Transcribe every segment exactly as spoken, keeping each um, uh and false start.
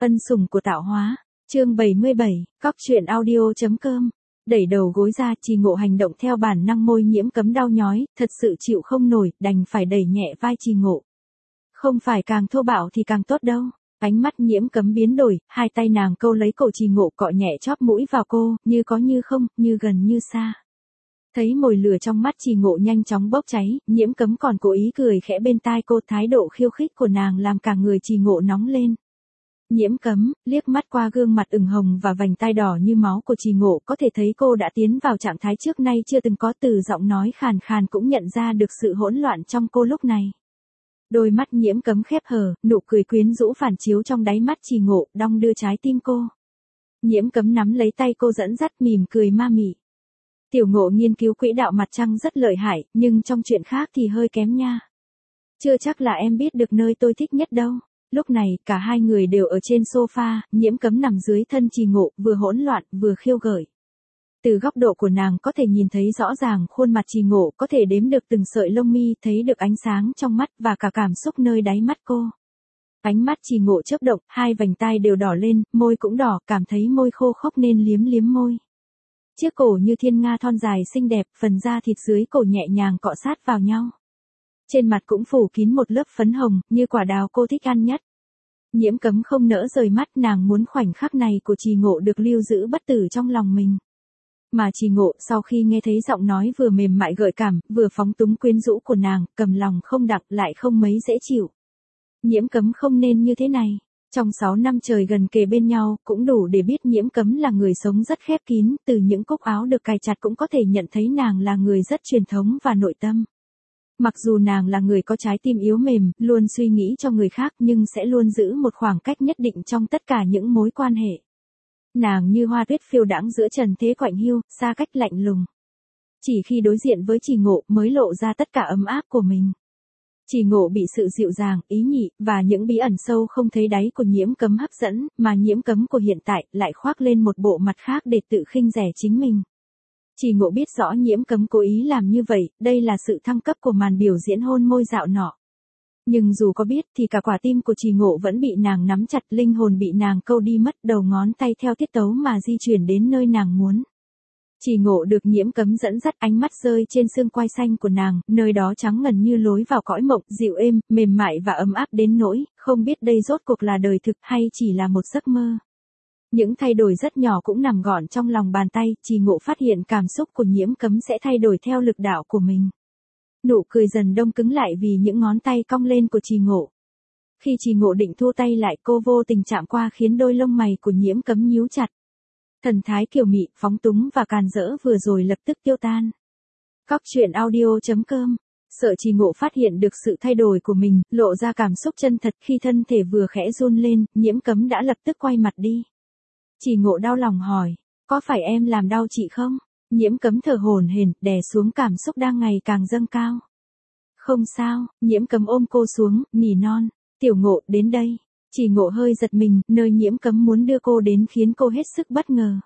Ân sủng của tạo hóa. Chương bảy mươi bảy, cóc truyện audio.com. Đẩy đầu gối ra, Trì Ngộ hành động theo bản năng, môi Nhiễm Cấm đau nhói, thật sự chịu không nổi, đành phải đẩy nhẹ vai Trì Ngộ. Không phải càng thô bạo thì càng tốt đâu. Ánh mắt Nhiễm Cấm biến đổi, hai tay nàng câu lấy cổ Trì Ngộ, cọ nhẹ chóp mũi vào cô, như có như không, như gần như xa. Thấy mồi lửa trong mắt Trì Ngộ nhanh chóng bốc cháy, Nhiễm Cấm còn cố ý cười khẽ bên tai cô, thái độ khiêu khích của nàng làm cả người Trì Ngộ nóng lên. Nhiễm Cấm liếc mắt qua gương mặt ửng hồng và vành tai đỏ như máu của Trì Ngộ, có thể thấy cô đã tiến vào trạng thái trước nay chưa từng có, từ giọng nói khàn khàn cũng nhận ra được sự hỗn loạn trong cô lúc này. Đôi mắt Nhiễm Cấm khép hờ, nụ cười quyến rũ phản chiếu trong đáy mắt Trì Ngộ, đong đưa trái tim cô. Nhiễm Cấm nắm lấy tay cô dẫn dắt, mỉm cười ma mị. Tiểu Ngộ nghiên cứu quỹ đạo mặt trăng rất lợi hại, nhưng trong chuyện khác thì hơi kém nha. Chưa chắc là em biết được nơi tôi thích nhất đâu. Lúc này, cả hai người đều ở trên sofa, Nhiễm Cấm nằm dưới thân Trì Ngộ, vừa hỗn loạn, vừa khiêu gợi. Từ góc độ của nàng có thể nhìn thấy rõ ràng khuôn mặt Trì Ngộ, có thể đếm được từng sợi lông mi, thấy được ánh sáng trong mắt và cả cảm xúc nơi đáy mắt cô. Ánh mắt Trì Ngộ chớp động, hai vành tai đều đỏ lên, môi cũng đỏ, cảm thấy môi khô khốc nên liếm liếm môi. Chiếc cổ như thiên nga thon dài xinh đẹp, phần da thịt dưới cổ nhẹ nhàng cọ sát vào nhau. Trên mặt cũng phủ kín một lớp phấn hồng, như quả đào cô thích ăn nhất. Nhiễm Cấm không nỡ rời mắt, nàng muốn khoảnh khắc này của Trì Ngộ được lưu giữ bất tử trong lòng mình. Mà Trì Ngộ sau khi nghe thấy giọng nói vừa mềm mại gợi cảm, vừa phóng túng quyến rũ của nàng, cầm lòng không đặng, lại không mấy dễ chịu. Nhiễm Cấm không nên như thế này. Trong sáu năm trời gần kề bên nhau, cũng đủ để biết Nhiễm Cấm là người sống rất khép kín, từ những cúc áo được cài chặt cũng có thể nhận thấy nàng là người rất truyền thống và nội tâm. Mặc dù nàng là người có trái tim yếu mềm, luôn suy nghĩ cho người khác nhưng sẽ luôn giữ một khoảng cách nhất định trong tất cả những mối quan hệ. Nàng như hoa tuyết phiêu đãng giữa trần thế quạnh hiu, xa cách lạnh lùng. Chỉ khi đối diện với Trì Ngộ mới lộ ra tất cả ấm áp của mình. Trì Ngộ bị sự dịu dàng, ý nhị, và những bí ẩn sâu không thấy đáy của Nhiễm Cấm hấp dẫn, mà Nhiễm Cấm của hiện tại lại khoác lên một bộ mặt khác để tự khinh rẻ chính mình. Trì Ngộ biết rõ Nhiễm Cấm cố ý làm như vậy, đây là sự thăng cấp của màn biểu diễn hôn môi dạo nọ. Nhưng dù có biết thì cả quả tim của Trì Ngộ vẫn bị nàng nắm chặt, linh hồn bị nàng câu đi mất, đầu ngón tay theo tiết tấu mà di chuyển đến nơi nàng muốn. Trì Ngộ được Nhiễm Cấm dẫn dắt, ánh mắt rơi trên xương quai xanh của nàng, nơi đó trắng ngần như lối vào cõi mộng, dịu êm, mềm mại và ấm áp đến nỗi, không biết đây rốt cuộc là đời thực hay chỉ là một giấc mơ. Những thay đổi rất nhỏ cũng nằm gọn trong lòng bàn tay, Trì Ngộ phát hiện cảm xúc của Nhiễm Cấm sẽ thay đổi theo lực đạo của mình. Nụ cười dần đông cứng lại vì những ngón tay cong lên của Trì Ngộ. Khi Trì Ngộ định thu tay lại, cô vô tình chạm qua khiến đôi lông mày của Nhiễm Cấm nhíu chặt. Thần thái kiều mị, phóng túng và càn rỡ vừa rồi lập tức tiêu tan. Cóc truyện audio.com. Sợ Trì Ngộ phát hiện được sự thay đổi của mình, lộ ra cảm xúc chân thật, khi thân thể vừa khẽ run lên, Nhiễm Cấm đã lập tức quay mặt đi. Trì Ngộ đau lòng hỏi, có phải em làm đau chị không? Nhiễm Cấm thở hổn hển, đè xuống cảm xúc đang ngày càng dâng cao. Không sao, Nhiễm Cấm ôm cô xuống, nỉ non, Tiểu Ngộ, đến đây. Trì Ngộ hơi giật mình, nơi Nhiễm Cấm muốn đưa cô đến khiến cô hết sức bất ngờ.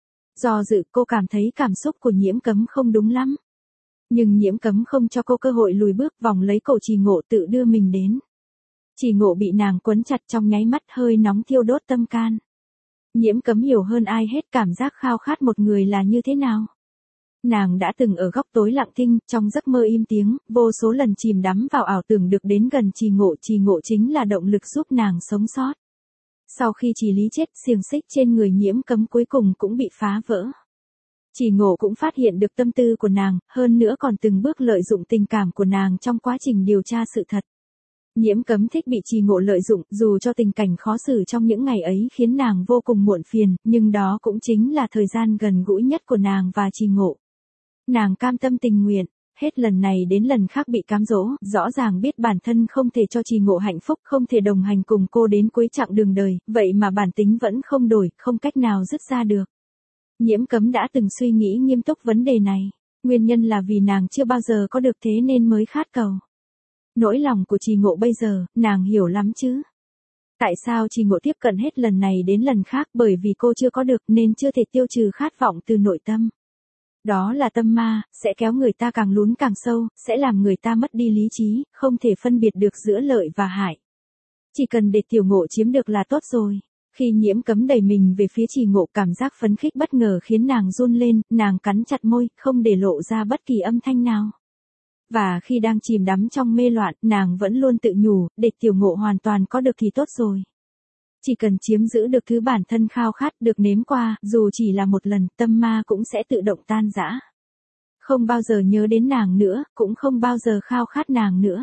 Do dự, cô cảm thấy cảm xúc của Nhiễm Cấm không đúng lắm. Nhưng Nhiễm Cấm không cho cô cơ hội lùi bước, vòng lấy cổ Trì Ngộ tự đưa mình đến. Trì Ngộ bị nàng quấn chặt, trong nháy mắt hơi nóng thiêu đốt tâm can. Nhiễm Cấm hiểu hơn ai hết cảm giác khao khát một người là như thế nào. Nàng đã từng ở góc tối lặng thinh, trong giấc mơ im tiếng, vô số lần chìm đắm vào ảo tưởng được đến gần Trì Ngộ. Trì Ngộ chính là động lực giúp nàng sống sót. Sau khi Trì Lý chết, xiềng xích trên người Nhiễm Cấm cuối cùng cũng bị phá vỡ. Trì Ngộ cũng phát hiện được tâm tư của nàng, hơn nữa còn từng bước lợi dụng tình cảm của nàng trong quá trình điều tra sự thật. Nhiễm Cấm thích bị Trì Ngộ lợi dụng, dù cho tình cảnh khó xử trong những ngày ấy khiến nàng vô cùng muộn phiền, nhưng đó cũng chính là thời gian gần gũi nhất của nàng và Trì Ngộ. Nàng cam tâm tình nguyện, hết lần này đến lần khác bị cám dỗ, rõ ràng biết bản thân không thể cho Trì Ngộ hạnh phúc, không thể đồng hành cùng cô đến cuối chặng đường đời, vậy mà bản tính vẫn không đổi, không cách nào dứt ra được. Nhiễm Cấm đã từng suy nghĩ nghiêm túc vấn đề này, nguyên nhân là vì nàng chưa bao giờ có được thế nên mới khát cầu. Nỗi lòng của Trì Ngộ bây giờ, nàng hiểu lắm chứ. Tại sao Trì Ngộ tiếp cận hết lần này đến lần khác? Bởi vì cô chưa có được nên chưa thể tiêu trừ khát vọng từ nội tâm. Đó là tâm ma, sẽ kéo người ta càng lún càng sâu, sẽ làm người ta mất đi lý trí, không thể phân biệt được giữa lợi và hại. Chỉ cần để Tiểu Ngộ chiếm được là tốt rồi. Khi Nhiễm Cấm đẩy mình về phía Trì Ngộ, cảm giác phấn khích bất ngờ khiến nàng run lên, nàng cắn chặt môi, không để lộ ra bất kỳ âm thanh nào. Và khi đang chìm đắm trong mê loạn, nàng vẫn luôn tự nhủ, để Tiểu Ngộ hoàn toàn có được thì tốt rồi. Chỉ cần chiếm giữ được thứ bản thân khao khát, được nếm qua, dù chỉ là một lần, tâm ma cũng sẽ tự động tan rã. Không bao giờ nhớ đến nàng nữa, cũng không bao giờ khao khát nàng nữa.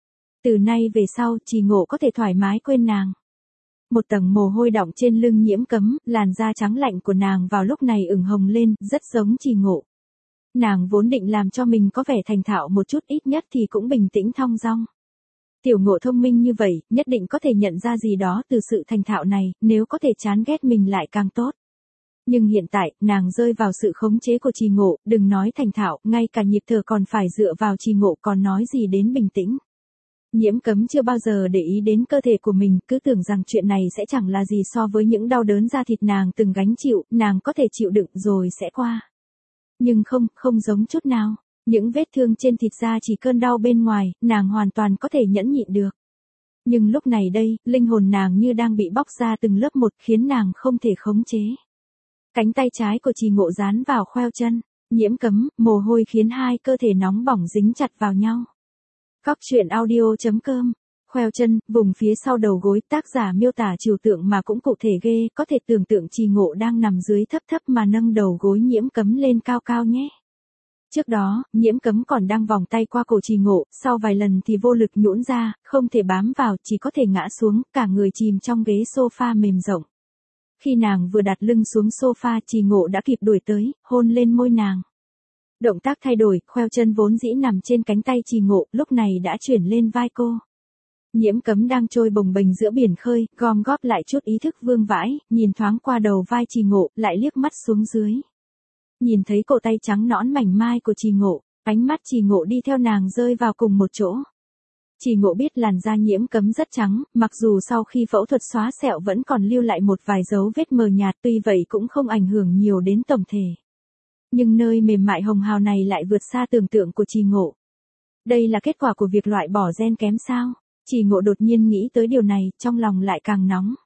Từ nay về sau, Trì Ngộ có thể thoải mái quên nàng. Một tầng mồ hôi đọng trên lưng Nhiễm Cấm, làn da trắng lạnh của nàng vào lúc này ửng hồng lên, rất giống Trì Ngộ. Nàng vốn định làm cho mình có vẻ thành thạo một chút, ít nhất thì cũng bình tĩnh thong dong. Tiểu Ngộ thông minh như vậy, nhất định có thể nhận ra gì đó từ sự thành thạo này, nếu có thể chán ghét mình lại càng tốt. Nhưng hiện tại, nàng rơi vào sự khống chế của Trì Ngộ, đừng nói thành thạo, ngay cả nhịp thở còn phải dựa vào Trì Ngộ, còn nói gì đến bình tĩnh. Nhiễm Cấm chưa bao giờ để ý đến cơ thể của mình, cứ tưởng rằng chuyện này sẽ chẳng là gì so với những đau đớn da thịt nàng từng gánh chịu, nàng có thể chịu đựng rồi sẽ qua. Nhưng không, không giống chút nào. Những vết thương trên thịt da chỉ cơn đau bên ngoài, nàng hoàn toàn có thể nhẫn nhịn được. Nhưng lúc này đây, linh hồn nàng như đang bị bóc ra từng lớp một, khiến nàng không thể khống chế. Cánh tay trái của Trì Ngộ dán vào khoeo chân, Nhiễm Cấm, mồ hôi khiến hai cơ thể nóng bỏng dính chặt vào nhau. Cóc truyện audio chấm com, khoeo chân, vùng phía sau đầu gối, tác giả miêu tả trừu tượng mà cũng cụ thể ghê, có thể tưởng tượng Trì Ngộ đang nằm dưới thấp thấp mà nâng đầu gối Nhiễm Cấm lên cao cao nhé. Trước đó, Nhiễm Cấm còn đang vòng tay qua cổ Trì Ngộ, sau vài lần thì vô lực nhũn ra, không thể bám vào, chỉ có thể ngã xuống, cả người chìm trong ghế sofa mềm rộng. Khi nàng vừa đặt lưng xuống sofa, Trì Ngộ đã kịp đuổi tới, hôn lên môi nàng. Động tác thay đổi, khoeo chân vốn dĩ nằm trên cánh tay Trì Ngộ, lúc này đã chuyển lên vai cô. Nhiễm Cấm đang trôi bồng bềnh giữa biển khơi, gom góp lại chút ý thức vương vãi, nhìn thoáng qua đầu vai Trì Ngộ, lại liếc mắt xuống dưới. Nhìn thấy cổ tay trắng nõn mảnh mai của Trì Ngộ, ánh mắt Trì Ngộ đi theo nàng rơi vào cùng một chỗ. Trì Ngộ biết làn da Nhiễm Cấm rất trắng, mặc dù sau khi phẫu thuật xóa sẹo vẫn còn lưu lại một vài dấu vết mờ nhạt, tuy vậy cũng không ảnh hưởng nhiều đến tổng thể. Nhưng nơi mềm mại hồng hào này lại vượt xa tưởng tượng của Trì Ngộ. Đây là kết quả của việc loại bỏ gen kém sao? Trì Ngộ đột nhiên nghĩ tới điều này, trong lòng lại càng nóng.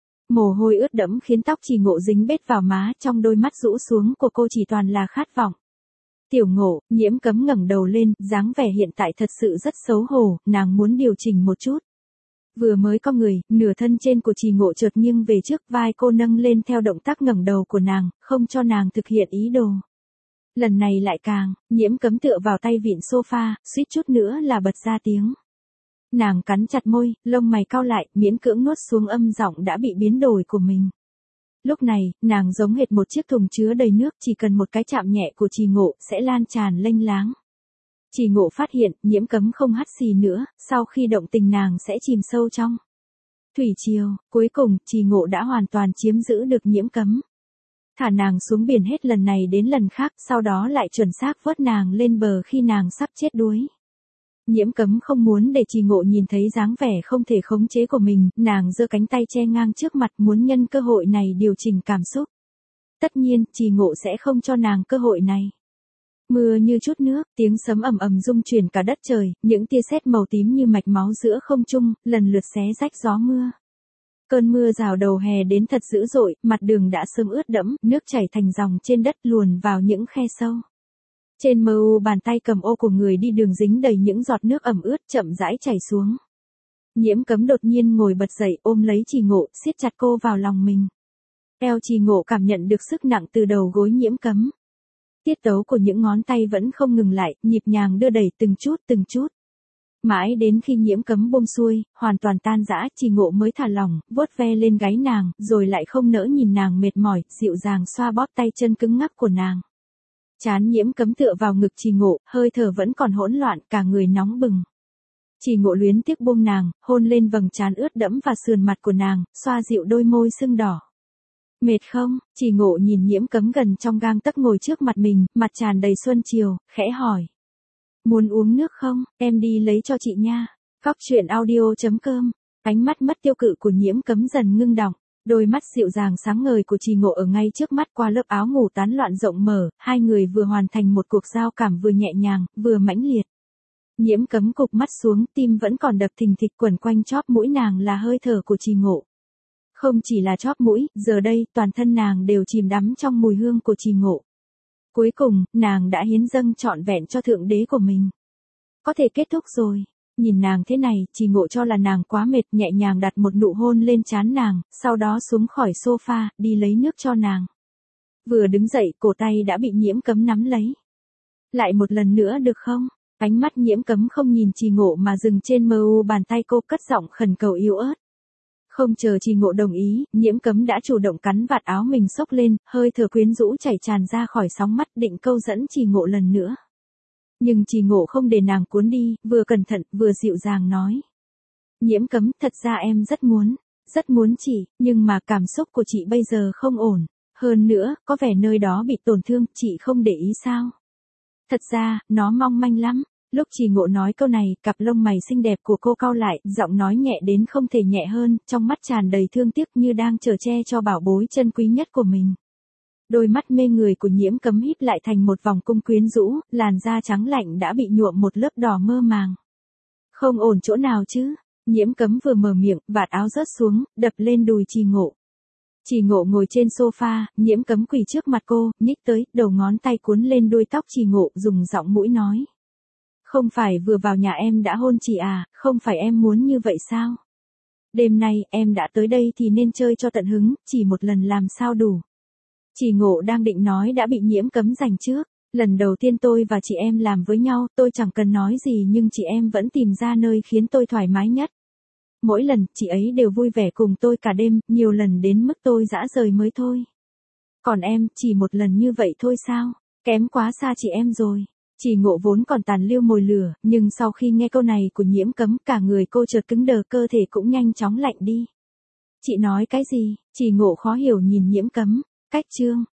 Mồ hôi ướt đẫm khiến tóc Trì Ngộ dính bết vào má, trong đôi mắt rũ xuống của cô chỉ toàn là khát vọng. Tiểu Ngộ, Nhiễm Cấm ngẩng đầu lên, dáng vẻ hiện tại thật sự rất xấu hổ, nàng muốn điều chỉnh một chút. Vừa mới có người, nửa thân trên của Trì Ngộ chợt nghiêng về trước, vai cô nâng lên theo động tác ngẩng đầu của nàng, không cho nàng thực hiện ý đồ. Lần này lại càng, Nhiễm Cấm tựa vào tay vịn sofa, suýt chút nữa là bật ra tiếng. Nàng cắn chặt môi, lông mày cau lại, miễn cưỡng nuốt xuống âm giọng đã bị biến đổi của mình. Lúc này, nàng giống hệt một chiếc thùng chứa đầy nước, chỉ cần một cái chạm nhẹ của Trì Ngộ sẽ lan tràn lênh láng. Trì Ngộ phát hiện, Nhiễm Cấm không hắt xì nữa, sau khi động tình nàng sẽ chìm sâu trong thủy triều. Cuối cùng, Trì Ngộ đã hoàn toàn chiếm giữ được Nhiễm Cấm. Thả nàng xuống biển hết lần này đến lần khác, sau đó lại chuẩn xác vớt nàng lên bờ khi nàng sắp chết đuối. Nhiễm Cấm không muốn để Trì Ngộ nhìn thấy dáng vẻ không thể khống chế của mình, nàng giơ cánh tay che ngang trước mặt, muốn nhân cơ hội này điều chỉnh cảm xúc. Tất nhiên, Trì Ngộ sẽ không cho nàng cơ hội này. Mưa như chút nước, tiếng sấm ầm ầm rung chuyển cả đất trời, những tia sét màu tím như mạch máu giữa không trung, lần lượt xé rách gió mưa. Cơn mưa rào đầu hè đến thật dữ dội, mặt đường đã sớm ướt đẫm, nước chảy thành dòng trên đất luồn vào những khe sâu. Trên mờ u bàn tay cầm ô của người đi đường dính đầy những giọt nước ẩm ướt chậm rãi chảy xuống. Nhiễm Cấm đột nhiên ngồi bật dậy, ôm lấy Trì Ngộ, siết chặt cô vào lòng mình. Eo Trì Ngộ cảm nhận được sức nặng từ đầu gối Nhiễm Cấm. Tiết tấu của những ngón tay vẫn không ngừng lại, nhịp nhàng đưa đẩy từng chút từng chút. Mãi đến khi Nhiễm Cấm buông xuôi, hoàn toàn tan rã, Trì Ngộ mới thả lỏng, vuốt ve lên gáy nàng, rồi lại không nỡ nhìn nàng mệt mỏi, dịu dàng xoa bóp tay chân cứng ngắc của nàng. Trán Nhiễm Cấm tựa vào ngực Trì Ngộ, hơi thở vẫn còn hỗn loạn, cả người nóng bừng. Trì Ngộ luyến tiếc buông nàng, hôn lên vầng trán ướt đẫm và sườn mặt của nàng, xoa dịu đôi môi sưng đỏ. Mệt không? Trì Ngộ nhìn Nhiễm Cấm gần trong gang tấc ngồi trước mặt mình, mặt tràn đầy xuân chiều, khẽ hỏi. Muốn uống nước không? Em đi lấy cho chị nha. Cóc truyện audio chấm com. Ánh mắt mất tiêu cự của Nhiễm Cấm dần ngưng đọng. Đôi mắt dịu dàng sáng ngời của Trì Ngộ ở ngay trước mắt qua lớp áo ngủ tán loạn rộng mở, hai người vừa hoàn thành một cuộc giao cảm vừa nhẹ nhàng, vừa mãnh liệt. Nhiễm Cấm cụp mắt xuống, tim vẫn còn đập thình thịch, quẩn quanh chóp mũi nàng là hơi thở của Trì Ngộ. Không chỉ là chóp mũi, giờ đây, toàn thân nàng đều chìm đắm trong mùi hương của trì ngộ. Cuối cùng, nàng đã hiến dâng trọn vẹn cho thượng đế của mình. Có thể kết thúc rồi. Nhìn nàng thế này, trì ngộ cho là nàng quá mệt, nhẹ nhàng đặt một nụ hôn lên trán nàng, sau đó xuống khỏi sofa, đi lấy nước cho nàng. Vừa đứng dậy, cổ tay đã bị Nhiễm Cấm nắm lấy. Lại một lần nữa được không? Ánh mắt Nhiễm Cấm không nhìn trì ngộ mà dừng trên mờ u bàn tay cô, cất giọng khẩn cầu yếu ớt. Không chờ trì ngộ đồng ý, Nhiễm Cấm đã chủ động cắn vạt áo mình xốc lên, hơi thở quyến rũ chảy tràn ra khỏi sóng mắt, định câu dẫn trì ngộ lần nữa. Nhưng trì ngộ không để nàng cuốn đi, vừa cẩn thận, vừa dịu dàng nói. Nhiễm Cấm, thật ra em rất muốn, rất muốn chị, nhưng mà cảm xúc của chị bây giờ không ổn. Hơn nữa, có vẻ nơi đó bị tổn thương, chị không để ý sao? Thật ra, nó mong manh lắm. Lúc trì ngộ nói câu này, cặp lông mày xinh đẹp của cô cau lại, giọng nói nhẹ đến không thể nhẹ hơn, trong mắt tràn đầy thương tiếc như đang chở che cho bảo bối chân quý nhất của mình. Đôi mắt mê người của Nhiễm Cấm híp lại thành một vòng cung quyến rũ, làn da trắng lạnh đã bị nhuộm một lớp đỏ mơ màng. Không ổn chỗ nào chứ? Nhiễm Cấm vừa mở miệng, vạt áo rớt xuống, đập lên đùi trì ngộ. Trì ngộ ngồi trên sofa, Nhiễm Cấm quỳ trước mặt cô, nhích tới, đầu ngón tay cuốn lên đuôi tóc trì ngộ, dùng giọng mũi nói. Không phải vừa vào nhà em đã hôn chị à, không phải em muốn như vậy sao? Đêm nay, em đã tới đây thì nên chơi cho tận hứng, chỉ một lần làm sao đủ. Trì ngộ đang định nói đã bị Nhiễm Cấm giành trước. Lần đầu tiên tôi và chị em làm với nhau, tôi chẳng cần nói gì nhưng chị em vẫn tìm ra nơi khiến tôi thoải mái nhất. Mỗi lần, chị ấy đều vui vẻ cùng tôi cả đêm, nhiều lần đến mức tôi dã rời mới thôi. Còn em, chỉ một lần như vậy thôi sao? Kém quá xa chị em rồi. Trì ngộ vốn còn tàn lưu mồi lửa, nhưng sau khi nghe câu này của Nhiễm Cấm, cả người cô chợt cứng đờ, cơ thể cũng nhanh chóng lạnh đi. Chị nói cái gì? Trì ngộ khó hiểu nhìn Nhiễm Cấm. Cách chương